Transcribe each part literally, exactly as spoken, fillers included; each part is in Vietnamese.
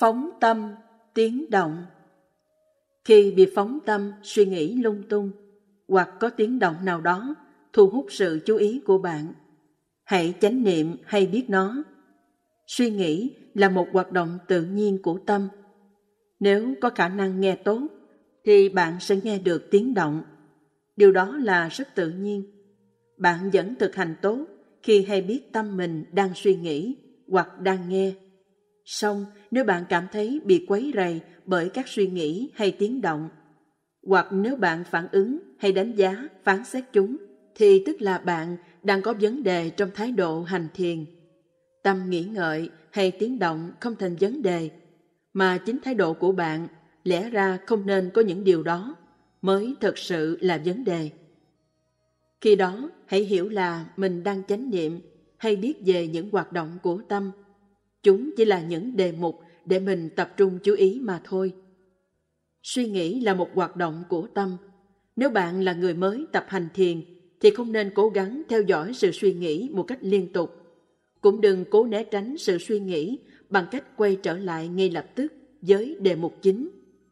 Phóng tâm, tiếng động. Khi bị phóng tâm, suy nghĩ lung tung, hoặc có tiếng động nào đó thu hút sự chú ý của bạn, hãy chánh niệm hay biết nó. Suy nghĩ là một hoạt động tự nhiên của tâm. Nếu có khả năng nghe tốt, thì bạn sẽ nghe được tiếng động. Điều đó là rất tự nhiên. Bạn vẫn thực hành tốt khi hay biết tâm mình đang suy nghĩ hoặc đang nghe. Song nếu bạn cảm thấy bị quấy rầy bởi các suy nghĩ hay tiếng động, hoặc nếu bạn phản ứng hay đánh giá, phán xét chúng, thì tức là bạn đang có vấn đề trong thái độ hành thiền. Tâm nghĩ ngợi hay tiếng động không thành vấn đề, mà chính thái độ của bạn lẽ ra không nên có những điều đó mới thực sự là vấn đề. Khi đó, hãy hiểu là mình đang chánh niệm hay biết về những hoạt động của tâm. Chúng chỉ là những đề mục để mình tập trung chú ý mà thôi. Suy nghĩ là một hoạt động của tâm. Nếu bạn là người mới tập hành thiền, thì không nên cố gắng theo dõi sự suy nghĩ một cách liên tục. Cũng đừng cố né tránh sự suy nghĩ bằng cách quay trở lại ngay lập tức với đề mục chính.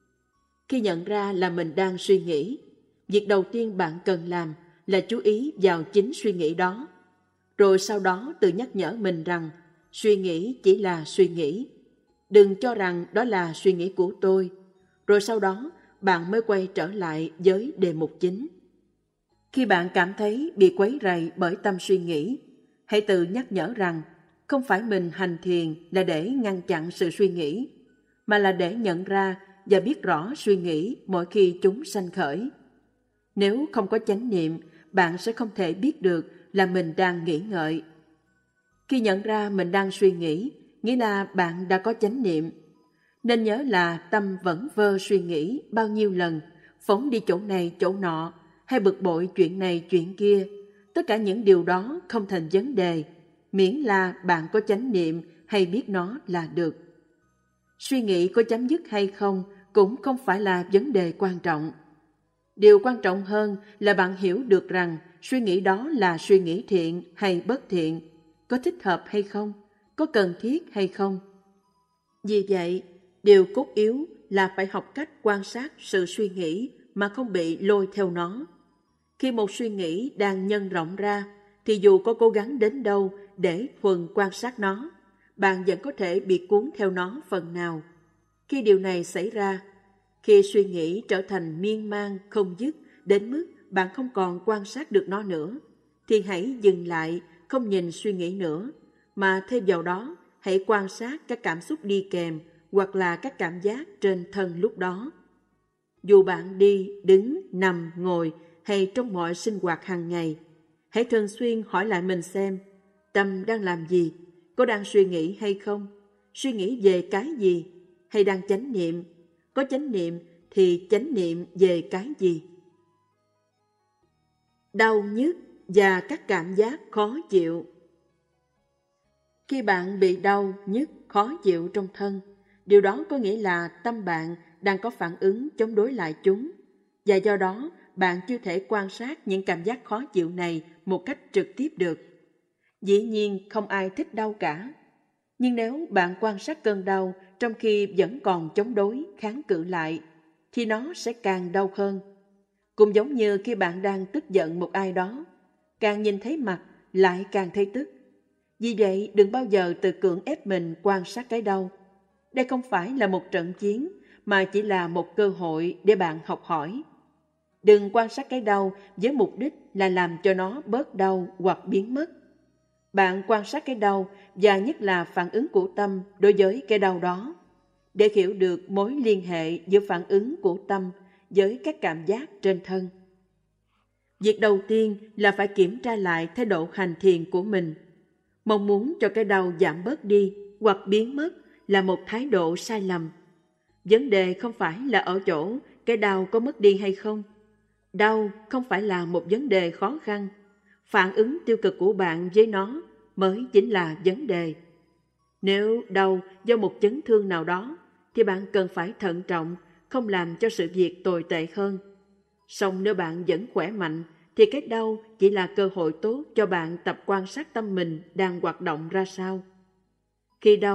Khi nhận ra là mình đang suy nghĩ, việc đầu tiên bạn cần làm là chú ý vào chính suy nghĩ đó. Rồi sau đó tự nhắc nhở mình rằng suy nghĩ chỉ là suy nghĩ. Đừng cho rằng đó là suy nghĩ của tôi. Rồi sau đó bạn mới quay trở lại với đề mục chính. Khi bạn cảm thấy bị quấy rầy bởi tâm suy nghĩ, hãy tự nhắc nhở rằng không phải mình hành thiền là để ngăn chặn sự suy nghĩ, mà là để nhận ra và biết rõ suy nghĩ mỗi khi chúng sanh khởi. Nếu không có chánh niệm, bạn sẽ không thể biết được là mình đang nghĩ ngợi. Khi nhận ra mình đang suy nghĩ, nghĩa là bạn đã có chánh niệm. Nên nhớ là tâm vẫn vơ suy nghĩ bao nhiêu lần, phóng đi chỗ này chỗ nọ, hay bực bội chuyện này chuyện kia. Tất cả những điều đó không thành vấn đề, miễn là bạn có chánh niệm hay biết nó là được. Suy nghĩ có chấm dứt hay không cũng không phải là vấn đề quan trọng. Điều quan trọng hơn là bạn hiểu được rằng suy nghĩ đó là suy nghĩ thiện hay bất thiện, có thích hợp hay không, có cần thiết hay không. Vì vậy, điều cốt yếu là phải học cách quan sát sự suy nghĩ mà không bị lôi theo nó. Khi một suy nghĩ đang nhân rộng ra, thì dù có cố gắng đến đâu để thuần quan sát nó, bạn vẫn có thể bị cuốn theo nó phần nào. Khi điều này xảy ra, khi suy nghĩ trở thành miên man không dứt đến mức bạn không còn quan sát được nó nữa, thì hãy dừng lại, không nhìn suy nghĩ nữa, mà thêm vào đó hãy quan sát các cảm xúc đi kèm hoặc là các cảm giác trên thân lúc đó. Dù bạn đi, đứng, nằm, ngồi hay trong mọi sinh hoạt hàng ngày, hãy thường xuyên hỏi lại mình xem tâm đang làm gì, có đang suy nghĩ hay không, suy nghĩ về cái gì, hay đang chánh niệm, có chánh niệm thì chánh niệm về cái gì. Đau nhức và các cảm giác khó chịu. Khi bạn bị đau, nhức, khó chịu trong thân, điều đó có nghĩa là tâm bạn đang có phản ứng chống đối lại chúng, và do đó bạn chưa thể quan sát những cảm giác khó chịu này một cách trực tiếp được. Dĩ nhiên không ai thích đau cả, nhưng nếu bạn quan sát cơn đau trong khi vẫn còn chống đối, kháng cự lại, thì nó sẽ càng đau hơn. Cũng giống như khi bạn đang tức giận một ai đó, càng nhìn thấy mặt lại càng thấy tức. Vì vậy, đừng bao giờ tự cưỡng ép mình quan sát cái đau. Đây không phải là một trận chiến, mà chỉ là một cơ hội để bạn học hỏi. Đừng quan sát cái đau với mục đích là làm cho nó bớt đau hoặc biến mất. Bạn quan sát cái đau và nhất là phản ứng của tâm đối với cái đau đó, để hiểu được mối liên hệ giữa phản ứng của tâm với các cảm giác trên thân. Việc đầu tiên là phải kiểm tra lại thái độ hành thiền của mình. Mong muốn cho cái đau giảm bớt đi hoặc biến mất là một thái độ sai lầm. Vấn đề không phải là ở chỗ cái đau có mất đi hay không. Đau không phải là một vấn đề khó khăn. Phản ứng tiêu cực của bạn với nó mới chính là vấn đề. Nếu đau do một chấn thương nào đó, thì bạn cần phải thận trọng, không làm cho sự việc tồi tệ hơn. Song nếu bạn vẫn khỏe mạnh, thì cái đau chỉ là cơ hội tốt cho bạn tập quan sát tâm mình đang hoạt động ra sao. Khi đau,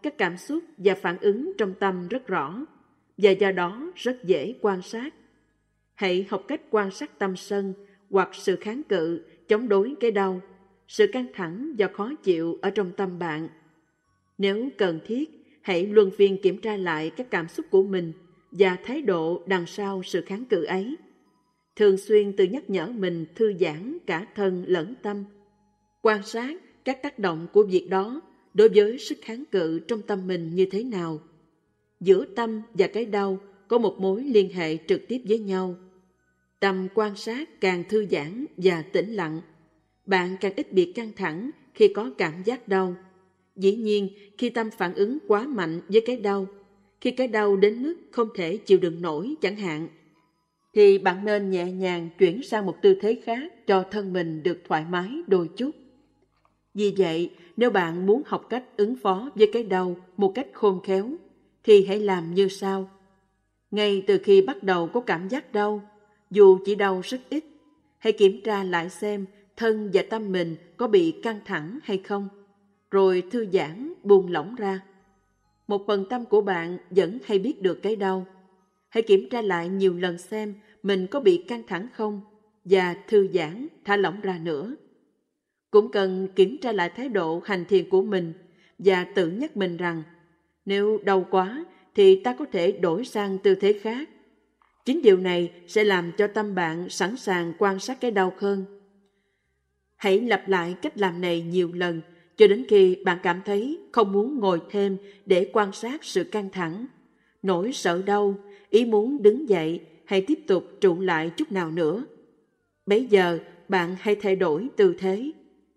các cảm xúc và phản ứng trong tâm rất rõ, và do đó rất dễ quan sát. Hãy học cách quan sát tâm sân hoặc sự kháng cự, chống đối cái đau, sự căng thẳng và khó chịu ở trong tâm bạn. Nếu cần thiết, hãy luân phiên kiểm tra lại các cảm xúc của mình và thái độ đằng sau sự kháng cự ấy. Thường xuyên tự nhắc nhở mình thư giãn cả thân lẫn tâm. Quan sát các tác động của việc đó đối với sức kháng cự trong tâm mình như thế nào. Giữa tâm và cái đau có một mối liên hệ trực tiếp với nhau. Tâm quan sát càng thư giãn và tĩnh lặng, bạn càng ít bị căng thẳng khi có cảm giác đau. Dĩ nhiên, khi tâm phản ứng quá mạnh với cái đau, khi cái đau đến mức không thể chịu đựng nổi chẳng hạn, thì bạn nên nhẹ nhàng chuyển sang một tư thế khác cho thân mình được thoải mái đôi chút. Vì vậy, nếu bạn muốn học cách ứng phó với cái đau một cách khôn khéo, thì hãy làm như sau. Ngay từ khi bắt đầu có cảm giác đau, dù chỉ đau rất ít, hãy kiểm tra lại xem thân và tâm mình có bị căng thẳng hay không, rồi thư giãn, buông lỏng ra. Một phần tâm của bạn vẫn hay biết được cái đau. Hãy kiểm tra lại nhiều lần xem mình có bị căng thẳng không, và thư giãn, thả lỏng ra nữa. Cũng cần kiểm tra lại thái độ hành thiền của mình và tự nhắc mình rằng nếu đau quá thì ta có thể đổi sang tư thế khác. Chính điều này sẽ làm cho tâm bạn sẵn sàng quan sát cái đau hơn. Hãy lặp lại cách làm này nhiều lần cho đến khi bạn cảm thấy không muốn ngồi thêm để quan sát sự căng thẳng, nỗi sợ đau, ý muốn đứng dậy hay tiếp tục trụ lại chút nào nữa. Bấy giờ bạn hãy thay đổi tư thế.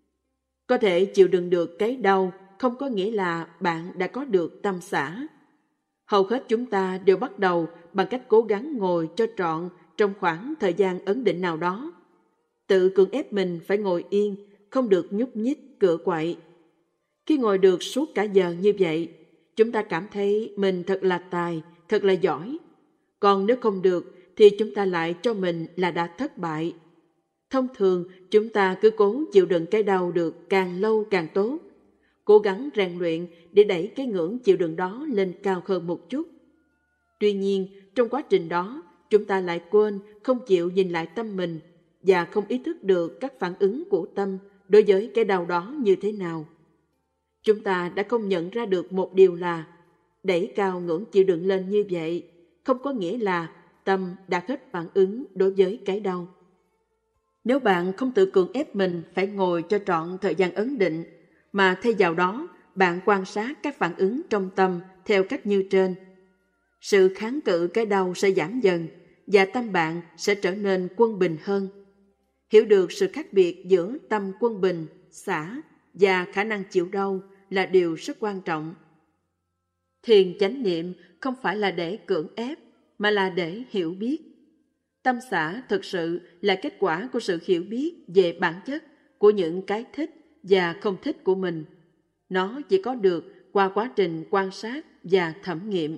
Có thể chịu đựng được cái đau không có nghĩa là bạn đã có được tâm xả. Hầu hết chúng ta đều bắt đầu bằng cách cố gắng ngồi cho trọn trong khoảng thời gian ấn định nào đó. Tự cưỡng ép mình phải ngồi yên, không được nhúc nhích, cựa quậy. Khi ngồi được suốt cả giờ như vậy, chúng ta cảm thấy mình thật là tài, thật là giỏi. Còn nếu không được thì chúng ta lại cho mình là đã thất bại. Thông thường, chúng ta cứ cố chịu đựng cái đau được càng lâu càng tốt. Cố gắng rèn luyện để đẩy cái ngưỡng chịu đựng đó lên cao hơn một chút. Tuy nhiên, trong quá trình đó, chúng ta lại quên không chịu nhìn lại tâm mình và không ý thức được các phản ứng của tâm đối với cái đau đó như thế nào. Chúng ta đã không nhận ra được một điều là đẩy cao ngưỡng chịu đựng lên như vậy không có nghĩa là tâm đã hết phản ứng đối với cái đau. Nếu bạn không tự cưỡng ép mình phải ngồi cho trọn thời gian ấn định, mà thay vào đó bạn quan sát các phản ứng trong tâm theo cách như trên, sự kháng cự cái đau sẽ giảm dần và tâm bạn sẽ trở nên quân bình hơn. Hiểu được sự khác biệt giữa tâm quân bình, xả và khả năng chịu đau là điều rất quan trọng. Thiền chánh niệm không phải là để cưỡng ép, mà là để hiểu biết. Tâm xả thực sự là kết quả của sự hiểu biết về bản chất của những cái thích và không thích của mình. Nó chỉ có được qua quá trình quan sát và thẩm nghiệm.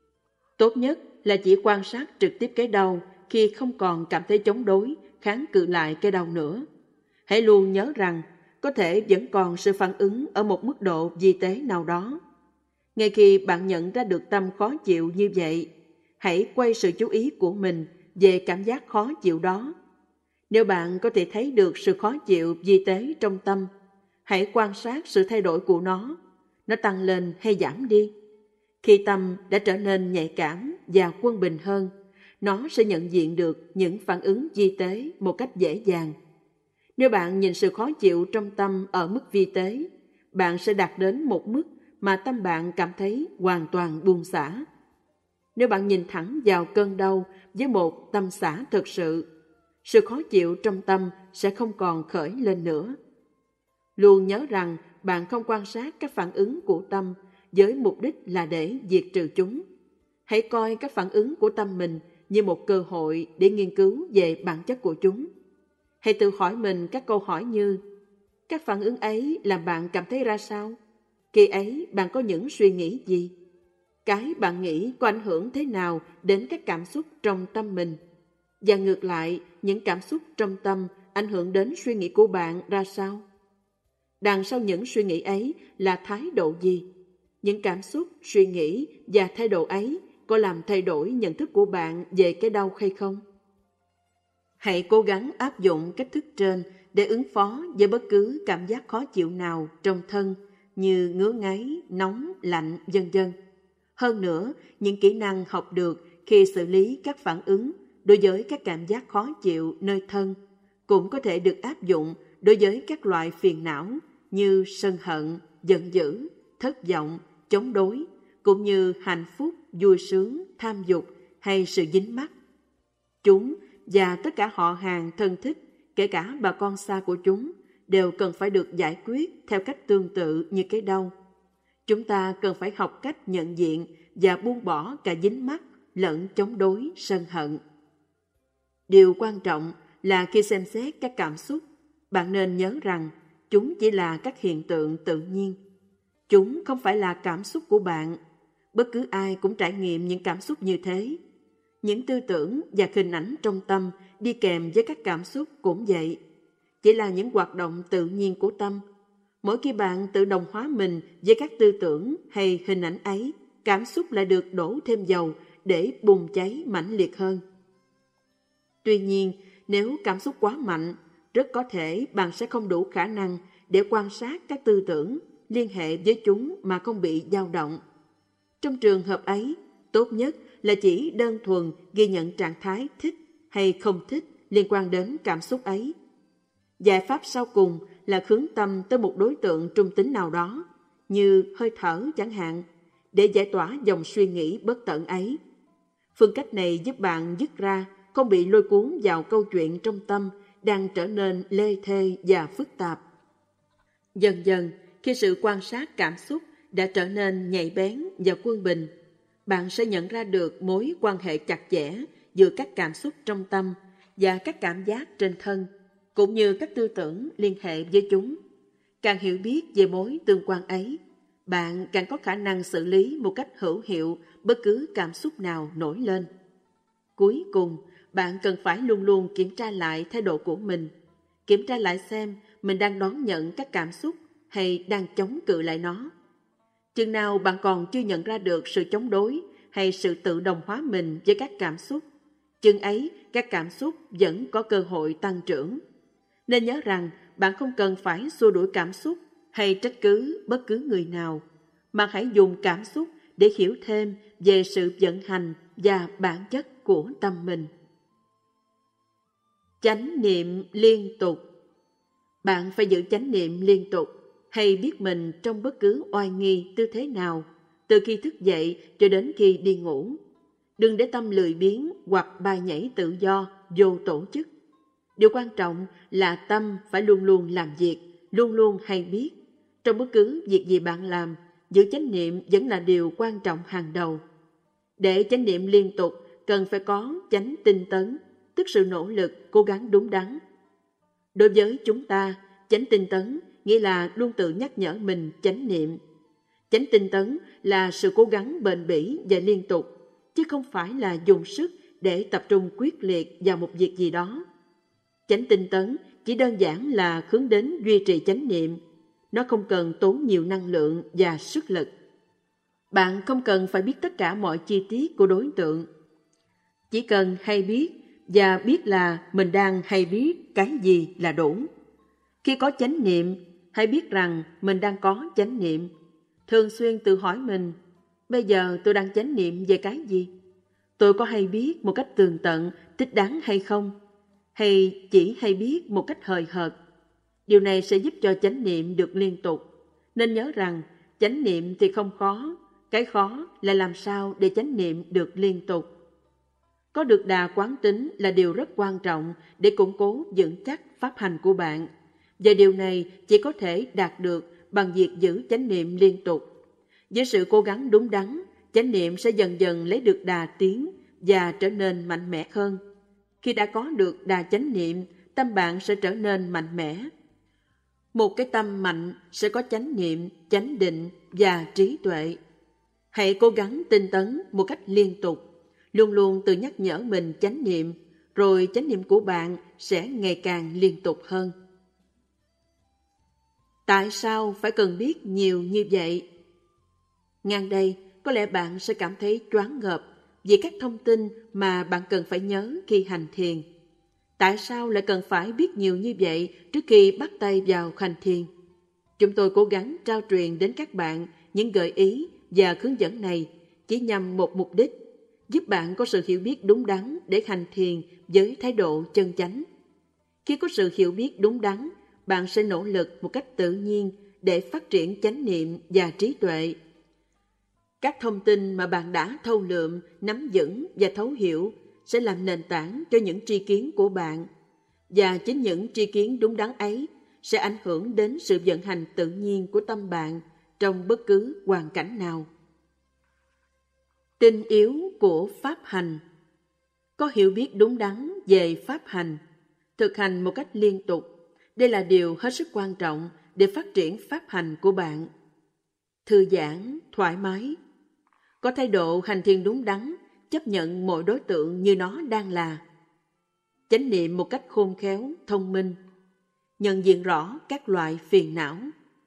Tốt nhất là chỉ quan sát trực tiếp cái đau khi không còn cảm thấy chống đối, kháng cự lại cái đau nữa. Hãy luôn nhớ rằng có thể vẫn còn sự phản ứng ở một mức độ vi tế nào đó. Ngay khi bạn nhận ra được tâm khó chịu như vậy, hãy quay sự chú ý của mình về cảm giác khó chịu đó. Nếu bạn có thể thấy được sự khó chịu vi tế trong tâm, hãy quan sát sự thay đổi của nó. Nó tăng lên hay giảm đi. Khi tâm đã trở nên nhạy cảm và quân bình hơn, nó sẽ nhận diện được những phản ứng vi tế một cách dễ dàng. Nếu bạn nhìn sự khó chịu trong tâm ở mức vi tế, bạn sẽ đạt đến một mức mà tâm bạn cảm thấy hoàn toàn buông xả. Nếu bạn nhìn thẳng vào cơn đau với một tâm xả thực sự, sự khó chịu trong tâm sẽ không còn khởi lên nữa. Luôn nhớ rằng bạn không quan sát các phản ứng của tâm với mục đích là để diệt trừ chúng. Hãy coi các phản ứng của tâm mình như một cơ hội để nghiên cứu về bản chất của chúng. Hãy tự hỏi mình các câu hỏi như: các phản ứng ấy làm bạn cảm thấy ra sao? Khi ấy bạn có những suy nghĩ gì? Cái bạn nghĩ có ảnh hưởng thế nào đến các cảm xúc trong tâm mình? Và ngược lại, những cảm xúc trong tâm ảnh hưởng đến suy nghĩ của bạn ra sao? Đằng sau những suy nghĩ ấy là thái độ gì? những cảm xúc, suy nghĩ và thái độ ấy có làm thay đổi nhận thức của bạn về cái đau hay không? Hãy cố gắng áp dụng cách thức trên để ứng phó với bất cứ cảm giác khó chịu nào trong thân như ngứa ngáy, nóng, lạnh, vân vân. Hơn nữa, những kỹ năng học được khi xử lý các phản ứng đối với các cảm giác khó chịu nơi thân cũng có thể được áp dụng đối với các loại phiền não như sân hận, giận dữ, thất vọng, chống đối, cũng như hạnh phúc, vui sướng, tham dục hay sự dính mắc. Chúng và tất cả họ hàng thân thích, kể cả bà con xa của chúng, đều cần phải được giải quyết theo cách tương tự như cái đau. Chúng ta cần phải học cách nhận diện và buông bỏ cả dính mắc lẫn chống đối, sân hận. Điều quan trọng là khi xem xét các cảm xúc, bạn nên nhớ rằng chúng chỉ là các hiện tượng tự nhiên. Chúng không phải là cảm xúc của bạn. Bất cứ ai cũng trải nghiệm những cảm xúc như thế. Những tư tưởng và hình ảnh trong tâm đi kèm với các cảm xúc cũng vậy. Chỉ là những hoạt động tự nhiên của tâm. Mỗi khi bạn tự đồng hóa mình với các tư tưởng hay hình ảnh ấy, cảm xúc lại được đổ thêm dầu để bùng cháy mãnh liệt hơn. Tuy nhiên, nếu cảm xúc quá mạnh, rất có thể bạn sẽ không đủ khả năng để quan sát các tư tưởng, liên hệ với chúng mà không bị dao động. Trong trường hợp ấy, tốt nhất là chỉ đơn thuần ghi nhận trạng thái thích hay không thích liên quan đến cảm xúc ấy. Giải pháp sau cùng là hướng tâm tới một đối tượng trung tính nào đó, như hơi thở chẳng hạn, để giải tỏa dòng suy nghĩ bất tận ấy. Phương cách này giúp bạn dứt ra, không bị lôi cuốn vào câu chuyện trong tâm đang trở nên lê thê và phức tạp. Dần dần, khi sự quan sát cảm xúc đã trở nên nhạy bén và quân bình, bạn sẽ nhận ra được mối quan hệ chặt chẽ giữa các cảm xúc trong tâm và các cảm giác trên thân, cũng như các tư tưởng liên hệ với chúng. Càng hiểu biết về mối tương quan ấy, bạn càng có khả năng xử lý một cách hữu hiệu bất cứ cảm xúc nào nổi lên. Cuối cùng, bạn cần phải luôn luôn kiểm tra lại thái độ của mình, kiểm tra lại xem mình đang đón nhận các cảm xúc hay đang chống cự lại nó. Chừng nào bạn còn chưa nhận ra được sự chống đối hay sự tự đồng hóa mình với các cảm xúc, chừng ấy các cảm xúc vẫn có cơ hội tăng trưởng. Nên nhớ rằng bạn không cần phải xua đuổi cảm xúc hay trách cứ bất cứ người nào, mà hãy dùng cảm xúc để hiểu thêm về sự vận hành và bản chất của tâm mình. Chánh niệm liên tục. Bạn phải giữ chánh niệm liên tục, hay biết mình trong bất cứ oai nghi tư thế nào, từ khi thức dậy cho đến khi đi ngủ. Đừng để tâm lười biếng hoặc bay nhảy tự do, vô tổ chức. Điều quan trọng là tâm phải luôn luôn làm việc, luôn luôn hay biết. Trong bất cứ việc gì bạn làm, giữ chánh niệm vẫn là điều quan trọng hàng đầu. Để chánh niệm liên tục, cần phải có chánh tinh tấn, tức sự nỗ lực, cố gắng đúng đắn. Đối với chúng ta, chánh tinh tấn nghĩa là luôn tự nhắc nhở mình chánh niệm. Chánh tinh tấn là sự cố gắng bền bỉ và liên tục, chứ không phải là dùng sức để tập trung quyết liệt vào một việc gì đó. Chánh tinh tấn chỉ đơn giản là hướng đến duy trì chánh niệm. Nó không cần tốn nhiều năng lượng và sức lực. Bạn không cần phải biết tất cả mọi chi tiết của đối tượng. Chỉ cần hay biết và biết là mình đang hay biết cái gì là đủ. Khi có chánh niệm, hãy biết rằng mình đang có chánh niệm. Thường xuyên tự hỏi mình, bây giờ tôi đang chánh niệm về cái gì? Tôi có hay biết một cách tường tận, thích đáng hay không? Hay chỉ hay biết một cách hời hợt? Điều này sẽ giúp cho chánh niệm được liên tục. Nên nhớ rằng, chánh niệm thì không khó, cái khó là làm sao để chánh niệm được liên tục. Có được đà quán tính là điều rất quan trọng để củng cố vững chắc pháp hành của bạn. Và điều này chỉ có thể đạt được bằng việc giữ chánh niệm liên tục. Với sự cố gắng đúng đắn, chánh niệm sẽ dần dần lấy được đà tiến và trở nên mạnh mẽ hơn. Khi đã có được đà chánh niệm, tâm bạn sẽ trở nên mạnh mẽ. Một cái tâm mạnh sẽ có chánh niệm, chánh định và trí tuệ. Hãy cố gắng tinh tấn một cách liên tục, luôn luôn tự nhắc nhở mình chánh niệm, rồi chánh niệm của bạn sẽ ngày càng liên tục hơn. Tại sao phải cần biết nhiều như vậy? Ngang đây, có lẽ bạn sẽ cảm thấy choáng ngợp vì các thông tin mà bạn cần phải nhớ khi hành thiền. Tại sao lại cần phải biết nhiều như vậy trước khi bắt tay vào hành thiền? Chúng tôi cố gắng trao truyền đến các bạn những gợi ý và hướng dẫn này chỉ nhằm một mục đích, giúp bạn có sự hiểu biết đúng đắn để hành thiền với thái độ chân chánh. Khi có sự hiểu biết đúng đắn, bạn sẽ nỗ lực một cách tự nhiên để phát triển chánh niệm và trí tuệ. Các thông tin mà bạn đã thâu lượm, nắm vững và thấu hiểu sẽ làm nền tảng cho những tri kiến của bạn. Và chính những tri kiến đúng đắn ấy sẽ ảnh hưởng đến sự vận hành tự nhiên của tâm bạn trong bất cứ hoàn cảnh nào. Tinh yếu của pháp hành. Có hiểu biết đúng đắn về pháp hành, thực hành một cách liên tục. Đây là điều hết sức quan trọng để phát triển pháp hành của bạn. Thư giãn, thoải mái. Có thái độ hành thiền đúng đắn, chấp nhận mọi đối tượng như nó đang là. Chánh niệm một cách khôn khéo, thông minh. Nhận diện rõ các loại phiền não.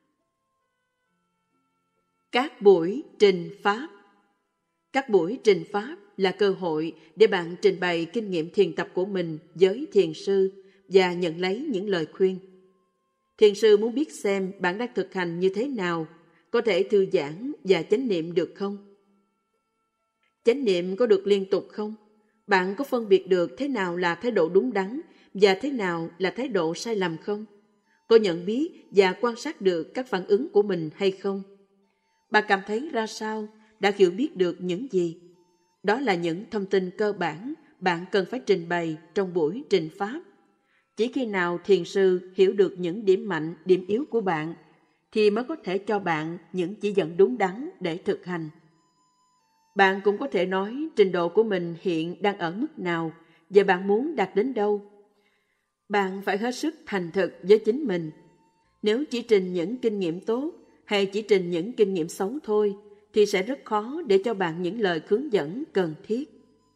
Các buổi trình pháp. Các buổi trình pháp là cơ hội để bạn trình bày kinh nghiệm thiền tập của mình với thiền sư và nhận lấy những lời khuyên. Thiền sư muốn biết xem bạn đang thực hành như thế nào, có thể thư giãn và chánh niệm được không? Chánh niệm có được liên tục không? Bạn có phân biệt được thế nào là thái độ đúng đắn và thế nào là thái độ sai lầm không? Có nhận biết và quan sát được các phản ứng của mình hay không? Bạn cảm thấy ra sao? Đã hiểu biết được những gì? Đó là những thông tin cơ bản bạn cần phải trình bày trong buổi trình pháp. Chỉ khi nào thiền sư hiểu được những điểm mạnh, điểm yếu của bạn, thì mới có thể cho bạn những chỉ dẫn đúng đắn để thực hành. Bạn cũng có thể nói trình độ của mình hiện đang ở mức nào và bạn muốn đạt đến đâu. Bạn phải hết sức thành thực với chính mình. Nếu chỉ trình những kinh nghiệm tốt hay chỉ trình những kinh nghiệm xấu thôi, thì sẽ rất khó để cho bạn những lời hướng dẫn cần thiết.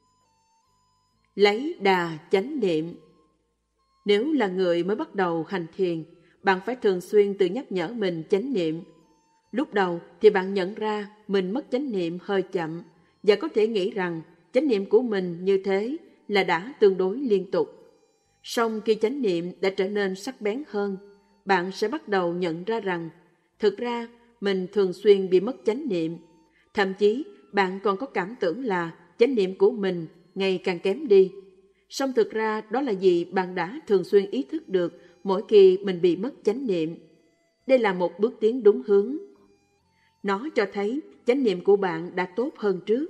Lấy đà chánh niệm. Nếu là người mới bắt đầu hành thiền, bạn phải thường xuyên tự nhắc nhở mình chánh niệm. Lúc đầu thì bạn nhận ra mình mất chánh niệm hơi chậm và có thể nghĩ rằng chánh niệm của mình như thế là đã tương đối liên tục. Song khi chánh niệm đã trở nên sắc bén hơn, bạn sẽ bắt đầu nhận ra rằng thực ra mình thường xuyên bị mất chánh niệm. Thậm chí bạn còn có cảm tưởng là chánh niệm của mình ngày càng kém đi. Song thực ra đó là vì bạn đã thường xuyên ý thức được mỗi khi mình bị mất chánh niệm. Đây là một bước tiến đúng hướng. Nó cho thấy chánh niệm của bạn đã tốt hơn trước.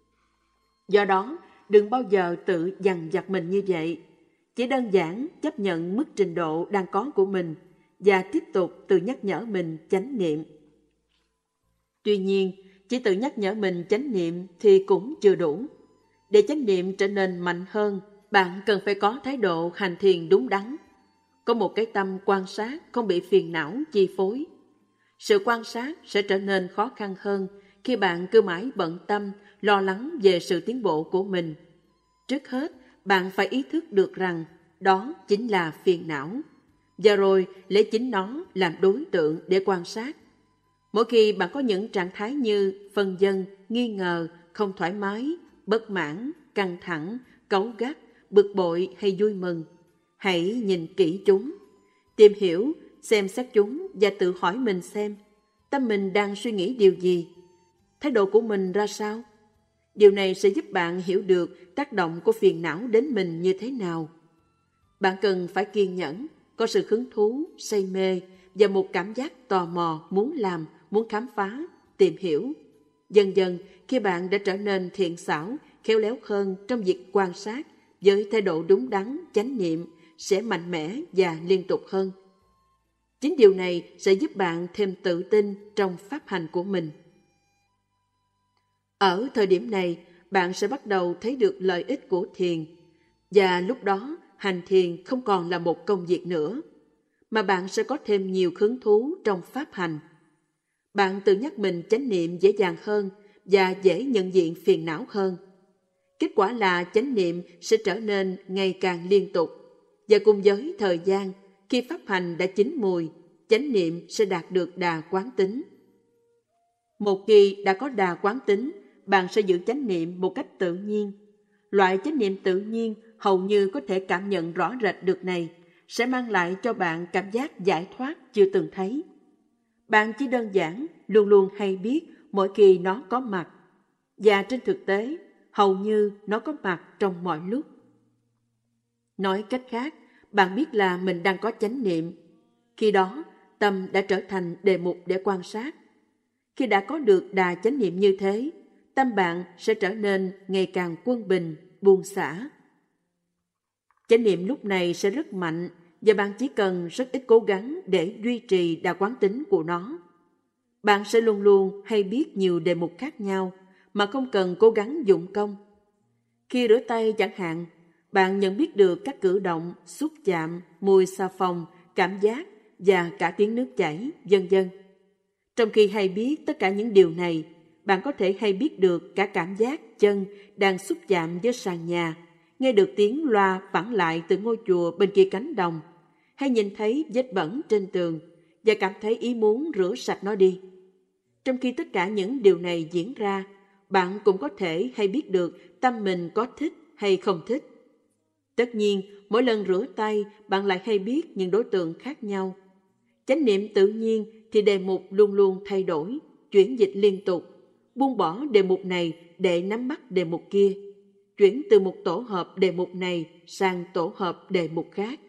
Do đó, đừng bao giờ tự dằn vặt mình như vậy. Chỉ đơn giản chấp nhận mức trình độ đang có của mình và tiếp tục tự nhắc nhở mình chánh niệm. Tuy nhiên, chỉ tự nhắc nhở mình chánh niệm thì cũng chưa đủ. Để chánh niệm trở nên mạnh hơn, bạn cần phải có thái độ hành thiền đúng đắn. Có một cái tâm quan sát không bị phiền não chi phối. Sự quan sát sẽ trở nên khó khăn hơn khi bạn cứ mãi bận tâm, lo lắng về sự tiến bộ của mình. Trước hết, bạn phải ý thức được rằng đó chính là phiền não, và rồi lấy chính nó làm đối tượng để quan sát. Mỗi khi bạn có những trạng thái như phân vân, nghi ngờ, không thoải mái, bất mãn, căng thẳng, cáu gắt, bực bội hay vui mừng, hãy nhìn kỹ chúng, tìm hiểu, xem xét chúng và tự hỏi mình xem tâm mình đang suy nghĩ điều gì, thái độ của mình ra sao. Điều này sẽ giúp bạn hiểu được tác động của phiền não đến mình như thế nào. Bạn cần phải kiên nhẫn, có sự hứng thú, say mê và một cảm giác tò mò, muốn làm, muốn khám phá, tìm hiểu. Dần dần, khi bạn đã trở nên thiện xảo, khéo léo hơn trong việc quan sát, với thái độ đúng đắn, chánh niệm sẽ mạnh mẽ và liên tục hơn. Chính điều này sẽ giúp bạn thêm tự tin trong pháp hành của mình. Ở thời điểm này, bạn sẽ bắt đầu thấy được lợi ích của thiền, và lúc đó hành thiền không còn là một công việc nữa, mà bạn sẽ có thêm nhiều hứng thú trong pháp hành. Bạn tự nhắc mình chánh niệm dễ dàng hơn và dễ nhận diện phiền não hơn. Kết quả là chánh niệm sẽ trở nên ngày càng liên tục, và cùng với thời gian, khi pháp hành đã chín mùi, chánh niệm sẽ đạt được đà quán tính. Một khi đã có đà quán tính, bạn sẽ giữ chánh niệm một cách tự nhiên. Loại chánh niệm tự nhiên hầu như có thể cảm nhận rõ rệt được này, sẽ mang lại cho bạn cảm giác giải thoát chưa từng thấy. Bạn chỉ đơn giản luôn luôn hay biết mỗi khi nó có mặt, và trên thực tế, hầu như nó có mặt trong mọi lúc. Nói cách khác, bạn biết là mình đang có chánh niệm. Khi đó, tâm đã trở thành đề mục để quan sát. Khi đã có được đà chánh niệm như thế, tâm bạn sẽ trở nên ngày càng quân bình, buông xả. Chánh niệm lúc này sẽ rất mạnh và bạn chỉ cần rất ít cố gắng để duy trì đà quán tính của nó. Bạn sẽ luôn luôn hay biết nhiều đề mục khác nhau mà không cần cố gắng dụng công. Khi rửa tay chẳng hạn, bạn nhận biết được các cử động, xúc chạm, mùi xà phòng, cảm giác và cả tiếng nước chảy, vân vân. Trong khi hay biết tất cả những điều này, bạn có thể hay biết được cả cảm giác chân đang xúc chạm với sàn nhà, nghe được tiếng loa vẳng lại từ ngôi chùa bên kia cánh đồng, hay nhìn thấy vết bẩn trên tường và cảm thấy ý muốn rửa sạch nó đi. Trong khi tất cả những điều này diễn ra, bạn cũng có thể hay biết được tâm mình có thích hay không thích. Tất nhiên, mỗi lần rửa tay, bạn lại hay biết những đối tượng khác nhau. Chánh niệm tự nhiên thì đề mục luôn luôn thay đổi, chuyển dịch liên tục, buông bỏ đề mục này để nắm bắt đề mục kia, chuyển từ một tổ hợp đề mục này sang tổ hợp đề mục khác.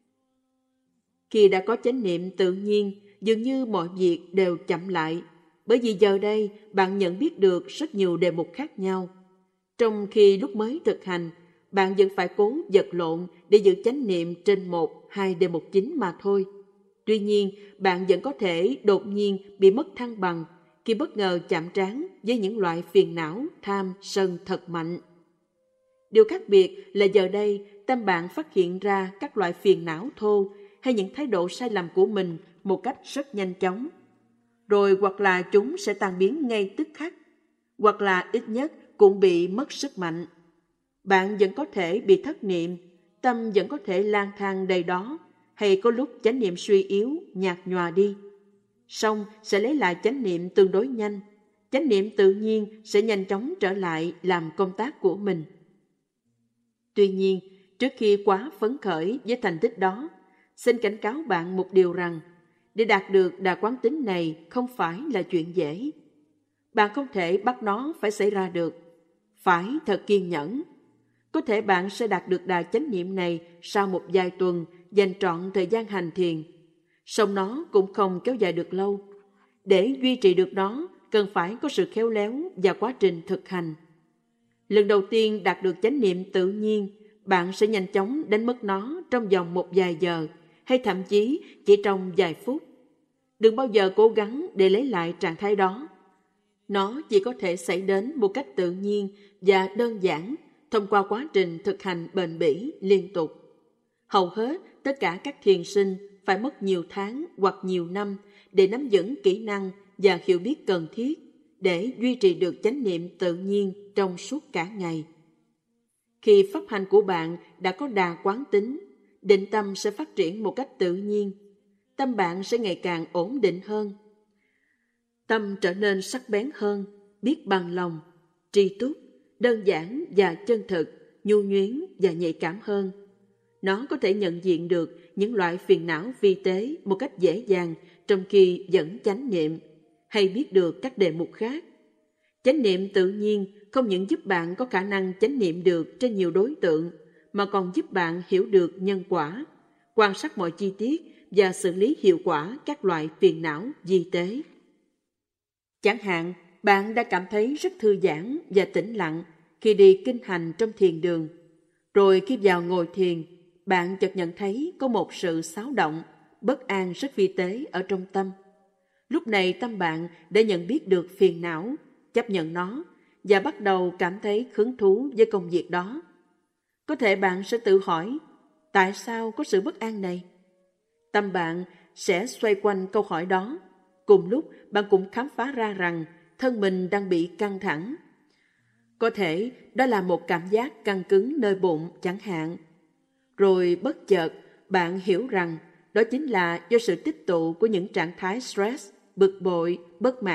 Khi đã có chánh niệm tự nhiên, dường như mọi việc đều chậm lại, bởi vì giờ đây bạn nhận biết được rất nhiều đề mục khác nhau. Trong khi lúc mới thực hành, bạn vẫn phải cố vật lộn để giữ chánh niệm trên một, hai đề mục chính mà thôi. Tuy nhiên, bạn vẫn có thể đột nhiên bị mất thăng bằng khi bất ngờ chạm trán với những loại phiền não, tham, sân thật mạnh. Điều khác biệt là giờ đây tâm bạn phát hiện ra các loại phiền não thô hay những thái độ sai lầm của mình một cách rất nhanh chóng. Rồi hoặc là chúng sẽ tan biến ngay tức khắc, hoặc là ít nhất cũng bị mất sức mạnh. Bạn vẫn có thể bị thất niệm, tâm vẫn có thể lang thang đầy đó, hay có lúc chánh niệm suy yếu, nhạt nhòa đi. Song sẽ lấy lại chánh niệm tương đối nhanh. Chánh niệm tự nhiên sẽ nhanh chóng trở lại làm công tác của mình. Tuy nhiên, trước khi quá phấn khởi với thành tích đó, xin cảnh cáo bạn một điều rằng, để đạt được đà quán tính này không phải là chuyện dễ. Bạn không thể bắt nó phải xảy ra được. Phải thật kiên nhẫn. Có thể bạn sẽ đạt được đà chánh niệm này sau một vài tuần dành trọn thời gian hành thiền. Song nó cũng không kéo dài được lâu. Để duy trì được nó, cần phải có sự khéo léo và quá trình thực hành. Lần đầu tiên đạt được chánh niệm tự nhiên, bạn sẽ nhanh chóng đánh mất nó trong vòng một vài giờ, hay thậm chí chỉ trong vài phút. Đừng bao giờ cố gắng để lấy lại trạng thái đó. Nó chỉ có thể xảy đến một cách tự nhiên và đơn giản thông qua quá trình thực hành bền bỉ liên tục. Hầu hết tất cả các thiền sinh phải mất nhiều tháng hoặc nhiều năm để nắm vững kỹ năng và hiểu biết cần thiết để duy trì được chánh niệm tự nhiên trong suốt cả ngày. Khi pháp hành của bạn đã có đà quán tính, định tâm sẽ phát triển một cách tự nhiên. Tâm bạn sẽ ngày càng ổn định hơn. Tâm trở nên sắc bén hơn, biết bằng lòng, tri túc, đơn giản và chân thực, nhu nhuyến và nhạy cảm hơn. Nó có thể nhận diện được những loại phiền não vi tế một cách dễ dàng trong khi vẫn chánh niệm, hay biết được các đề mục khác. Chánh niệm tự nhiên không những giúp bạn có khả năng chánh niệm được trên nhiều đối tượng, mà còn giúp bạn hiểu được nhân quả, quan sát mọi chi tiết và xử lý hiệu quả các loại phiền não vi tế. Chẳng hạn, bạn đã cảm thấy rất thư giãn và tĩnh lặng khi đi kinh hành trong thiền đường. Rồi khi vào ngồi thiền, bạn chợt nhận thấy có một sự xáo động, bất an rất vi tế ở trong tâm. Lúc này tâm bạn đã nhận biết được phiền não, chấp nhận nó và bắt đầu cảm thấy hứng thú với công việc đó. Có thể bạn sẽ tự hỏi, tại sao có sự bất an này? Tâm bạn sẽ xoay quanh câu hỏi đó. Cùng lúc bạn cũng khám phá ra rằng thân mình đang bị căng thẳng. Có thể đó là một cảm giác căng cứng nơi bụng chẳng hạn. Rồi bất chợt bạn hiểu rằng đó chính là do sự tích tụ của những trạng thái stress, bực bội, bất mãn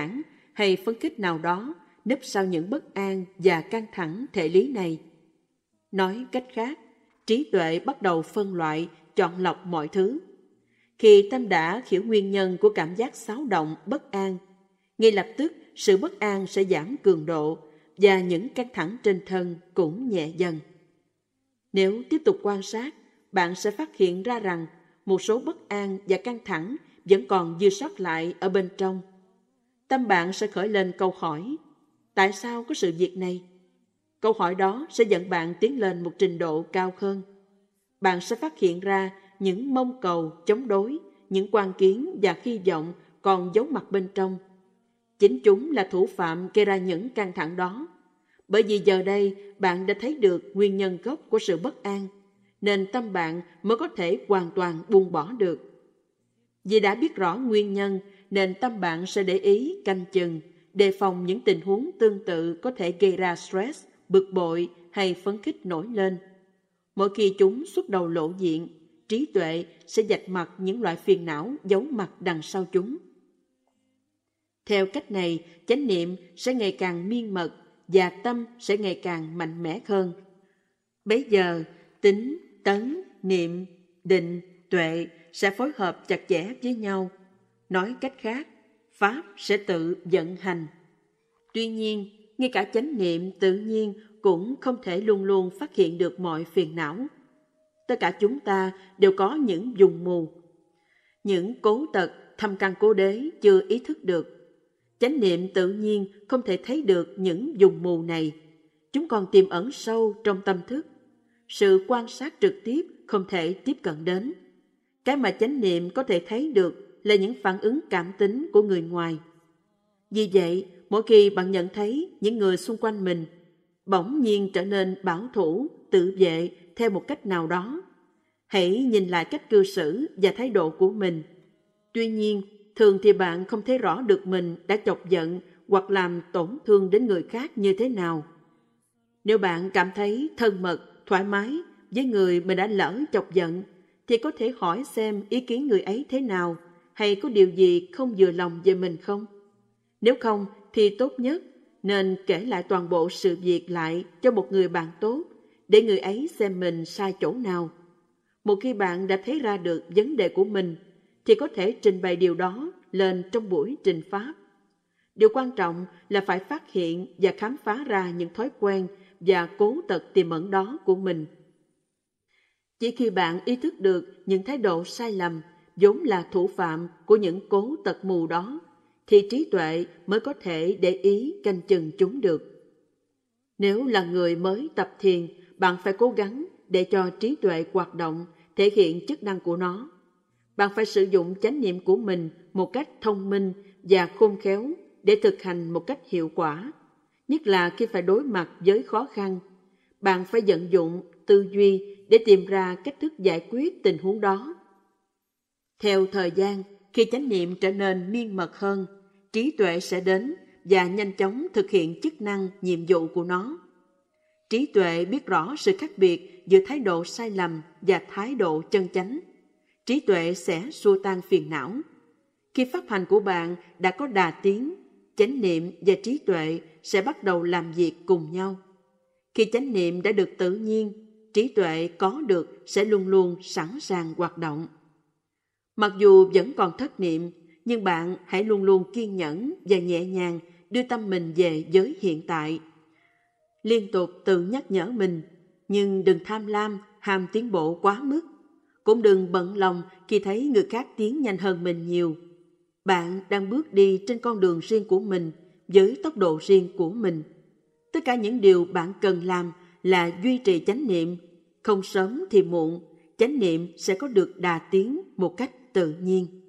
hay phấn khích nào đó núp sau những bất an và căng thẳng thể lý này. Nói cách khác, trí tuệ bắt đầu phân loại, chọn lọc mọi thứ. Khi tâm đã hiểu nguyên nhân của cảm giác xáo động, bất an, ngay lập tức sự bất an sẽ giảm cường độ và những căng thẳng trên thân cũng nhẹ dần. Nếu tiếp tục quan sát, bạn sẽ phát hiện ra rằng một số bất an và căng thẳng vẫn còn dư sót lại ở bên trong. Tâm bạn sẽ khởi lên câu hỏi, tại sao có sự việc này? Câu hỏi đó sẽ dẫn bạn tiến lên một trình độ cao hơn. Bạn sẽ phát hiện ra những mong cầu, chống đối, những quan kiến và hy vọng còn giấu mặt bên trong. Chính chúng là thủ phạm gây ra những căng thẳng đó. Bởi vì giờ đây bạn đã thấy được nguyên nhân gốc của sự bất an, nên tâm bạn mới có thể hoàn toàn buông bỏ được. Vì đã biết rõ nguyên nhân, nên tâm bạn sẽ để ý, canh chừng, đề phòng những tình huống tương tự có thể gây ra stress, bực bội hay phấn khích nổi lên. Mỗi khi chúng xuất đầu lộ diện, trí tuệ sẽ vạch mặt những loại phiền não giấu mặt đằng sau chúng. Theo cách này, chánh niệm sẽ ngày càng miên mật và tâm sẽ ngày càng mạnh mẽ hơn. Bấy giờ, tính, tấn, niệm, định, tuệ sẽ phối hợp chặt chẽ với nhau. Nói cách khác, Pháp sẽ tự vận hành. Tuy nhiên, ngay cả chánh niệm tự nhiên cũng không thể luôn luôn phát hiện được mọi phiền não. Tất cả chúng ta đều có những vùng mù, những cố tật thâm căn cố đế chưa ý thức được. Chánh niệm tự nhiên không thể thấy được những vùng mù này. Chúng còn tiềm ẩn sâu trong tâm thức. Sự quan sát trực tiếp không thể tiếp cận đến. Cái mà chánh niệm có thể thấy được là những phản ứng cảm tính của người ngoài. Vì vậy, mỗi khi bạn nhận thấy những người xung quanh mình bỗng nhiên trở nên bảo thủ, tự vệ theo một cách nào đó, hãy nhìn lại cách cư xử và thái độ của mình. Tuy nhiên, thường thì bạn không thấy rõ được mình đã chọc giận hoặc làm tổn thương đến người khác như thế nào. Nếu bạn cảm thấy thân mật, thoải mái với người mình đã lỡ chọc giận, thì có thể hỏi xem ý kiến người ấy thế nào, hay có điều gì không vừa lòng về mình không? Nếu không, thì tốt nhất nên kể lại toàn bộ sự việc lại cho một người bạn tốt, để người ấy xem mình sai chỗ nào. Một khi bạn đã thấy ra được vấn đề của mình, thì có thể trình bày điều đó lên trong buổi trình pháp. Điều quan trọng là phải phát hiện và khám phá ra những thói quen và cố tật tiềm ẩn đó của mình. Chỉ khi bạn ý thức được những thái độ sai lầm vốn là thủ phạm của những cố tật mù đó, thì trí tuệ mới có thể để ý canh chừng chúng được. Nếu là người mới tập thiền, bạn phải cố gắng để cho trí tuệ hoạt động, thể hiện chức năng của nó. Bạn phải sử dụng chánh niệm của mình một cách thông minh và khôn khéo để thực hành một cách hiệu quả. Nhất là khi phải đối mặt với khó khăn, bạn phải vận dụng tư duy để tìm ra cách thức giải quyết tình huống đó. Theo thời gian, khi chánh niệm trở nên miên mật hơn, trí tuệ sẽ đến và nhanh chóng thực hiện chức năng, nhiệm vụ của nó. Trí tuệ biết rõ sự khác biệt giữa thái độ sai lầm và thái độ chân chánh. Trí tuệ sẽ xua tan phiền não. Khi pháp hành của bạn đã có đà tiến, chánh niệm và trí tuệ sẽ bắt đầu làm việc cùng nhau. Khi chánh niệm đã được tự nhiên, trí tuệ có được sẽ luôn luôn sẵn sàng hoạt động. Mặc dù vẫn còn thất niệm, nhưng bạn hãy luôn luôn kiên nhẫn và nhẹ nhàng đưa tâm mình về giới hiện tại. Liên tục tự nhắc nhở mình, nhưng đừng tham lam, ham tiến bộ quá mức. Cũng đừng bận lòng khi thấy người khác tiến nhanh hơn mình nhiều. Bạn đang bước đi trên con đường riêng của mình, với tốc độ riêng của mình. Tất cả những điều bạn cần làm là duy trì chánh niệm. Không sớm thì muộn, chánh niệm sẽ có được đà tiến một cách tự nhiên.